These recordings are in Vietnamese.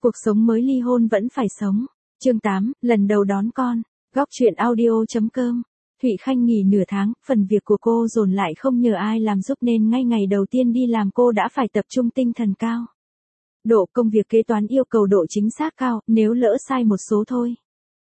Cuộc sống mới ly hôn vẫn phải sống. Chương 8, lần đầu đón con. Góc truyện audio.com. Thụy Khanh nghỉ nửa tháng, phần việc của cô dồn lại không nhờ ai làm giúp nên ngay ngày đầu tiên đi làm cô đã phải tập trung tinh thần cao. Độ công việc kế toán yêu cầu độ chính xác cao, nếu lỡ sai một số thôi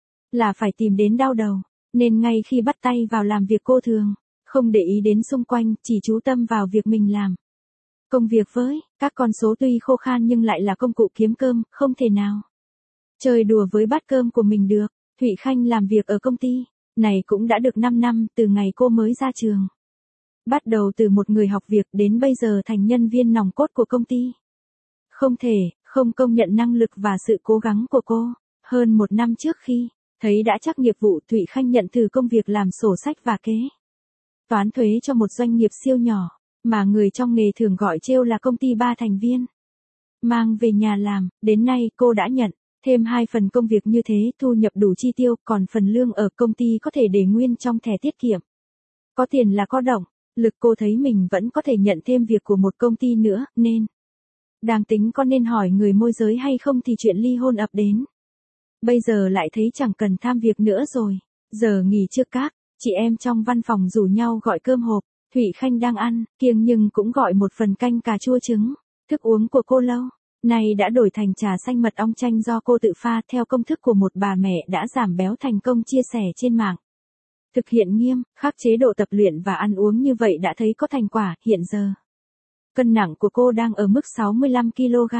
là phải tìm đến đau đầu, nên ngay khi bắt tay vào làm việc cô thường không để ý đến xung quanh, chỉ chú tâm vào việc mình làm. Công việc với các con số tuy khô khan nhưng lại là công cụ kiếm cơm, không thể nào chơi đùa với bát cơm của mình được. Thụy Khanh làm việc ở công ty này cũng đã được 5 năm từ ngày cô mới ra trường. Bắt đầu từ một người học việc đến bây giờ thành nhân viên nòng cốt của công ty. Không thể không công nhận năng lực và sự cố gắng của cô. Hơn 1 năm trước khi thấy đã chắc nghiệp vụ, Thụy Khanh nhận thử công việc làm sổ sách và kế toán thuế cho một doanh nghiệp siêu nhỏ, mà người trong nghề thường gọi trêu là công ty 3 thành viên. Mang về nhà làm, đến nay cô đã nhận thêm 2 phần công việc như thế, thu nhập đủ chi tiêu, còn phần lương ở công ty có thể để nguyên trong thẻ tiết kiệm. Có tiền là có động lực, cô thấy mình vẫn có thể nhận thêm việc của một công ty nữa, nên đang tính có nên hỏi người môi giới hay không thì chuyện ly hôn ập đến. Bây giờ lại thấy chẳng cần tham việc nữa rồi. Giờ nghỉ trưa các chị em trong văn phòng rủ nhau gọi cơm hộp. Thụy Khanh đang ăn kiêng nhưng cũng gọi một phần canh cà chua trứng. Thức uống của cô lâu nay đã đổi thành trà xanh mật ong chanh do cô tự pha theo công thức của một bà mẹ đã giảm béo thành công chia sẻ trên mạng. Thực hiện nghiêm khắc chế độ tập luyện và ăn uống như vậy đã thấy có thành quả. Hiện giờ cân nặng của cô đang ở mức 65 kg.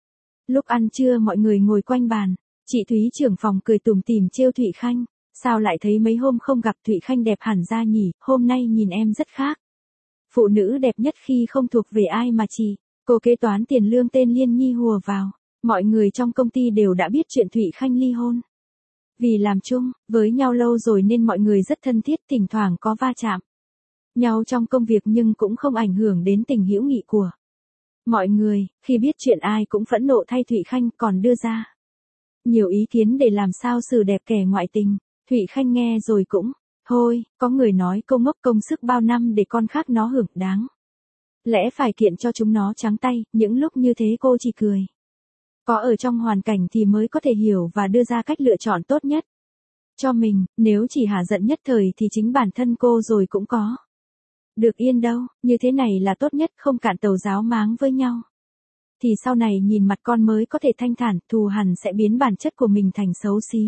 Lúc ăn trưa mọi người ngồi quanh bàn. Chị Thúy trưởng phòng cười tủm tỉm trêu Thụy Khanh. Sao lại thấy mấy hôm không gặp Thụy Khanh đẹp hẳn ra nhỉ, hôm nay nhìn em rất khác. Phụ nữ đẹp nhất khi không thuộc về ai mà chị. Cô kế toán tiền lương tên Liên Nhi hùa vào. Mọi người trong công ty đều đã biết chuyện Thụy Khanh ly hôn. Vì làm chung với nhau lâu rồi nên mọi người rất thân thiết, thỉnh thoảng có va chạm nhau trong công việc nhưng cũng không ảnh hưởng đến tình hữu nghị của mọi người. Khi biết chuyện ai cũng phẫn nộ thay Thụy Khanh, còn đưa ra nhiều ý kiến để làm sao xử đẹp kẻ ngoại tình. Thụy Khanh nghe rồi cũng thôi, có người nói cô ngốc công sức bao năm để con khác nó hưởng đáng lẽ phải kiện cho chúng nó trắng tay. Những lúc như thế cô chỉ cười. Có ở trong hoàn cảnh thì mới có thể hiểu và đưa ra cách lựa chọn tốt nhất cho mình. Nếu chỉ hả giận nhất thời thì chính bản thân cô rồi cũng có được yên đâu. Như thế này là tốt nhất, không cạn tàu giáo máng với nhau thì sau này nhìn mặt con mới có thể thanh thản. Thù hằn sẽ biến bản chất của mình thành xấu xí.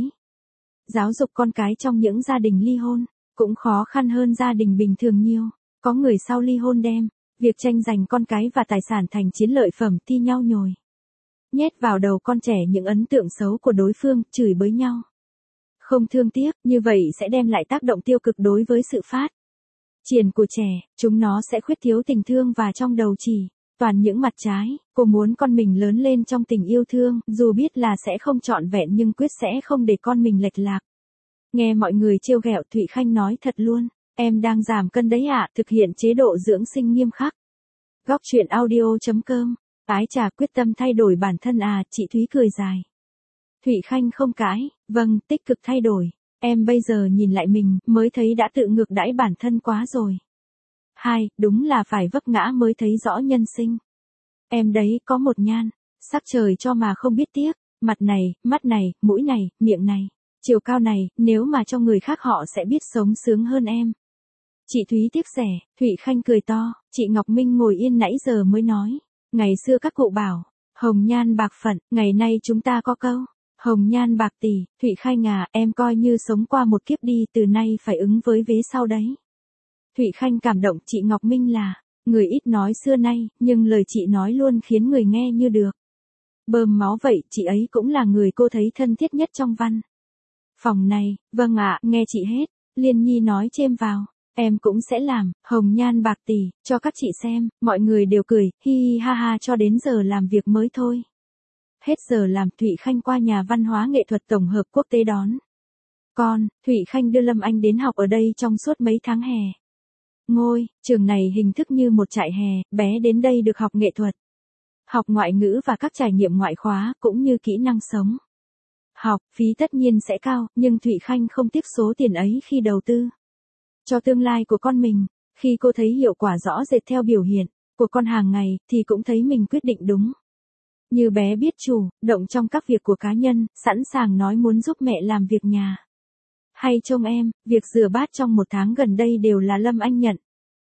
Giáo dục con cái trong những gia đình ly hôn cũng khó khăn hơn gia đình bình thường nhiều. Có người sau ly hôn đem việc tranh giành con cái và tài sản thành chiến lợi phẩm, thi nhau nhồi nhét vào đầu con trẻ những ấn tượng xấu của đối phương, chửi bới nhau không thương tiếc. Như vậy sẽ đem lại tác động tiêu cực đối với sự phát triển của trẻ. Chúng nó sẽ khuyết thiếu tình thương và trong đầu chỉ toàn những mặt trái. Cô muốn con mình lớn lên trong tình yêu thương, dù biết là sẽ không trọn vẹn nhưng quyết sẽ không để con mình lệch lạc. Nghe mọi người trêu ghẹo, Thụy Khanh nói thật luôn, em đang giảm cân đấy ạ, thực hiện chế độ dưỡng sinh nghiêm khắc. Góc truyện audio.com. Ái trà quyết tâm thay đổi bản thân à, chị Thúy cười dài. Thụy Khanh không cãi, vâng, tích cực thay đổi. Em bây giờ nhìn lại mình, mới thấy đã tự ngược đãi bản thân quá rồi. Đúng là phải vấp ngã mới thấy rõ nhân sinh. Em đấy có một nhan sắc trời cho mà không biết tiếc. Mặt này, mắt này, mũi này, miệng này, chiều cao này, nếu mà cho người khác họ sẽ biết sống sướng hơn em. Chị Thúy tiếc rẻ. Thụy Khanh cười to. Chị Ngọc Minh ngồi yên nãy giờ mới nói. Ngày xưa các cụ bảo, hồng nhan bạc phận, ngày nay chúng ta có câu, hồng nhan bạc tỷ. Thụy Khanh à, em coi như sống qua một kiếp đi, từ nay phải ứng với vế sau đấy. Thụy Khanh cảm động. Chị Ngọc Minh là người ít nói xưa nay, nhưng lời chị nói luôn khiến người nghe như được bơm máu vậy. Chị ấy cũng là người cô thấy thân thiết nhất trong văn phòng này. Vâng ạ, nghe chị hết. Liên Nhi nói chêm vào. Em cũng sẽ làm hồng nhan bạc tỷ cho các chị xem. Mọi người đều cười hi hi ha ha cho đến giờ làm việc mới thôi. Hết giờ làm, Thụy Khanh qua nhà văn hóa nghệ thuật tổng hợp quốc tế đón con. Thụy Khanh đưa Lâm Anh đến học ở đây trong suốt mấy tháng hè. Ngôi trường này hình thức như một trại hè, bé đến đây được học nghệ thuật, học ngoại ngữ và các trải nghiệm ngoại khóa cũng như kỹ năng sống. Học phí tất nhiên sẽ cao, nhưng Thụy Khanh không tiếc số tiền ấy khi đầu tư cho tương lai của con mình. Khi cô thấy hiệu quả rõ rệt theo biểu hiện của con hàng ngày thì cũng thấy mình quyết định đúng. Như bé biết chủ, động trong các việc của cá nhân, sẵn sàng nói muốn giúp mẹ làm việc nhà. Hay trông em, việc rửa bát trong một tháng gần đây đều là Lâm Anh nhận.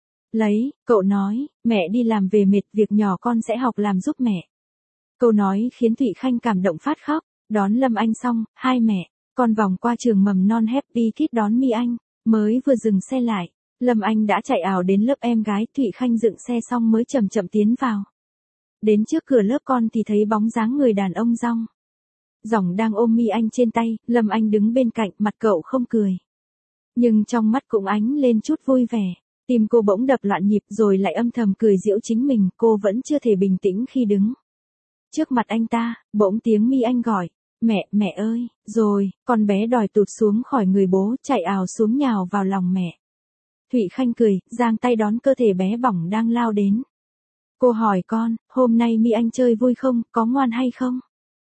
Lấy, cậu nói, mẹ đi làm về mệt, việc nhỏ con sẽ học làm giúp mẹ. Câu nói khiến Thụy Khanh cảm động phát khóc, đón Lâm Anh xong, hai mẹ, con vòng qua trường mầm non Happy Kids đón Mi Anh, mới vừa dừng xe lại, Lâm Anh đã chạy ảo đến lớp em gái, Thụy Khanh dựng xe xong mới chậm chậm tiến vào. Đến trước cửa lớp con thì thấy bóng dáng người đàn ông Dong. Dòng đang ôm Mi Anh trên tay, Lâm Anh đứng bên cạnh, mặt cậu không cười. Nhưng trong mắt cũng ánh lên chút vui vẻ, tim cô bỗng đập loạn nhịp rồi lại âm thầm cười giễu chính mình, cô vẫn chưa thể bình tĩnh khi đứng trước mặt anh ta, bỗng tiếng Mi Anh gọi, mẹ ơi, rồi, con bé đòi tụt xuống khỏi người bố, chạy ào xuống nhào vào lòng mẹ. Thụy Khanh cười, giang tay đón cơ thể bé bỏng đang lao đến. Cô hỏi con, hôm nay Mi Anh chơi vui không, có ngoan hay không?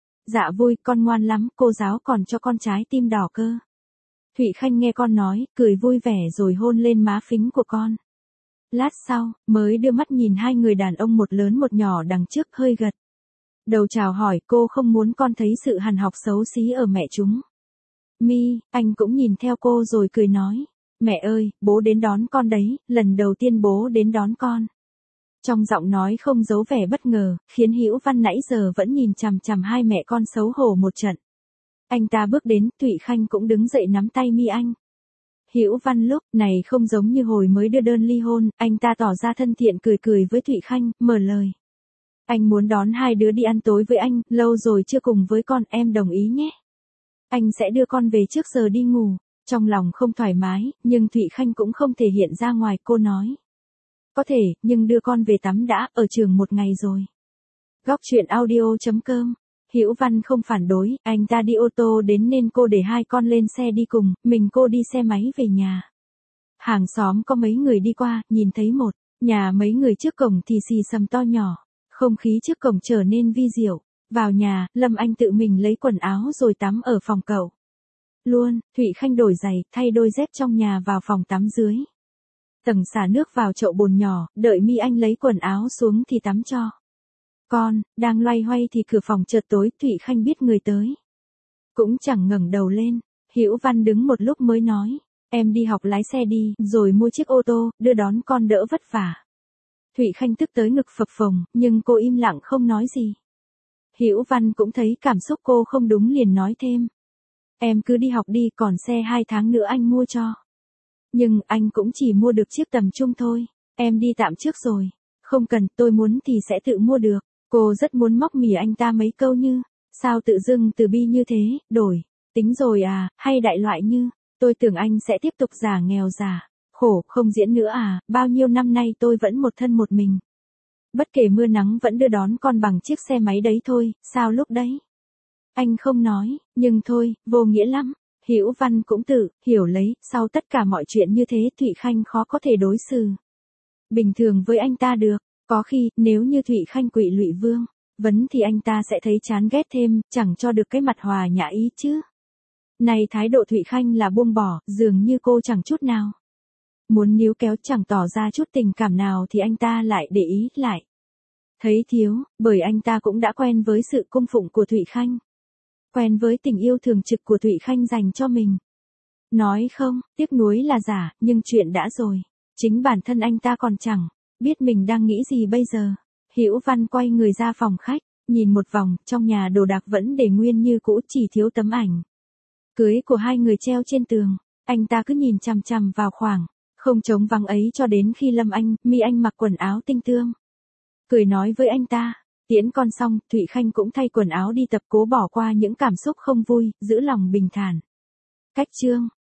Dạ vui, con ngoan lắm, cô giáo còn cho con trái tim đỏ cơ. Thụy Khanh nghe con nói, cười vui vẻ rồi hôn lên má phính của con. Lát sau, mới đưa mắt nhìn hai người đàn ông một lớn một nhỏ đằng trước, hơi gật đầu chào hỏi, cô không muốn con thấy sự hằn học xấu xí ở mẹ chúng. Mi, anh cũng nhìn theo cô rồi cười nói, mẹ ơi, bố đến đón con đấy, lần đầu tiên bố đến đón con. Trong giọng nói không giấu vẻ bất ngờ, khiến Hữu Văn nãy giờ vẫn nhìn chằm chằm hai mẹ con xấu hổ một trận. Anh ta bước đến, Thụy Khanh cũng đứng dậy nắm tay Mi Anh. Hữu Văn lúc này không giống như hồi mới đưa đơn ly hôn, anh ta tỏ ra thân thiện cười cười với Thụy Khanh, mở lời. Anh muốn đón hai đứa đi ăn tối với anh, lâu rồi chưa cùng với con, em đồng ý nhé. Anh sẽ đưa con về trước giờ đi ngủ. Trong lòng không thoải mái, nhưng Thụy Khanh cũng không thể hiện ra ngoài, cô nói. Có thể, nhưng đưa con về tắm đã, ở trường một ngày rồi. Góc truyện audio.com. Hữu Văn không phản đối, anh ta đi ô tô đến nên cô để hai con lên xe đi cùng, mình cô đi xe máy về nhà. Hàng xóm có mấy người đi qua, nhìn thấy một nhà mấy người trước cổng thì xì xầm to nhỏ, không khí trước cổng trở nên vi diệu. Vào nhà, Lâm Anh tự mình lấy quần áo rồi tắm ở phòng cậu. Luôn, Thụy Khanh đổi giày, thay đôi dép trong nhà vào phòng tắm dưới. Tầng xả nước vào chậu bồn nhỏ, đợi Mi Anh lấy quần áo xuống thì tắm cho. Con, đang loay hoay thì cửa phòng chợt tối, Thụy Khanh biết người tới. Cũng chẳng ngẩng đầu lên, Hữu Văn đứng một lúc mới nói, em đi học lái xe đi, rồi mua chiếc ô tô, đưa đón con đỡ vất vả. Thụy Khanh tức tới ngực phập phồng, nhưng cô im lặng không nói gì. Hữu Văn cũng thấy cảm xúc cô không đúng liền nói thêm. Em cứ đi học đi, còn xe 2 tháng nữa anh mua cho. Nhưng anh cũng chỉ mua được chiếc tầm trung thôi, em đi tạm trước rồi. Không cần, tôi muốn thì sẽ tự mua được. Cô rất muốn móc mỉa anh ta mấy câu như, sao tự dưng từ bi như thế, đổi, tính rồi à, hay đại loại như, tôi tưởng anh sẽ tiếp tục giả nghèo giả, khổ, không diễn nữa à, bao nhiêu năm nay tôi vẫn một thân một mình. Bất kể mưa nắng vẫn đưa đón con bằng chiếc xe máy đấy thôi, sao lúc đấy? Anh không nói, nhưng thôi, vô nghĩa lắm. Hữu Văn cũng tự hiểu lấy, sau tất cả mọi chuyện như thế Thụy Khanh khó có thể đối xử bình thường với anh ta được. Có khi, nếu như Thụy Khanh quỵ lụy Vương Vấn thì anh ta sẽ thấy chán ghét thêm, chẳng cho được cái mặt hòa nhã ý chứ. Này thái độ Thụy Khanh là buông bỏ, dường như cô chẳng chút nào muốn níu kéo, chẳng tỏ ra chút tình cảm nào thì anh ta lại để ý lại. Thấy thiếu, bởi anh ta cũng đã quen với sự cung phụng của Thụy Khanh. Quen với tình yêu thường trực của Thụy Khanh dành cho mình. Nói không, tiếc nuối là giả, nhưng chuyện đã rồi. Chính bản thân anh ta còn chẳng biết mình đang nghĩ gì bây giờ. Hữu Văn quay người ra phòng khách, nhìn một vòng, trong nhà đồ đạc vẫn để nguyên như cũ, chỉ thiếu tấm ảnh cưới của hai người treo trên tường. Anh ta cứ nhìn chằm chằm vào khoảng không trống vắng ấy cho đến khi Lâm Anh, Mi Anh mặc quần áo tinh tươm, cười nói với anh ta, tiễn con xong, Thụy Khanh cũng thay quần áo đi tập, cố bỏ qua những cảm xúc không vui, giữ lòng bình thản. Cách chương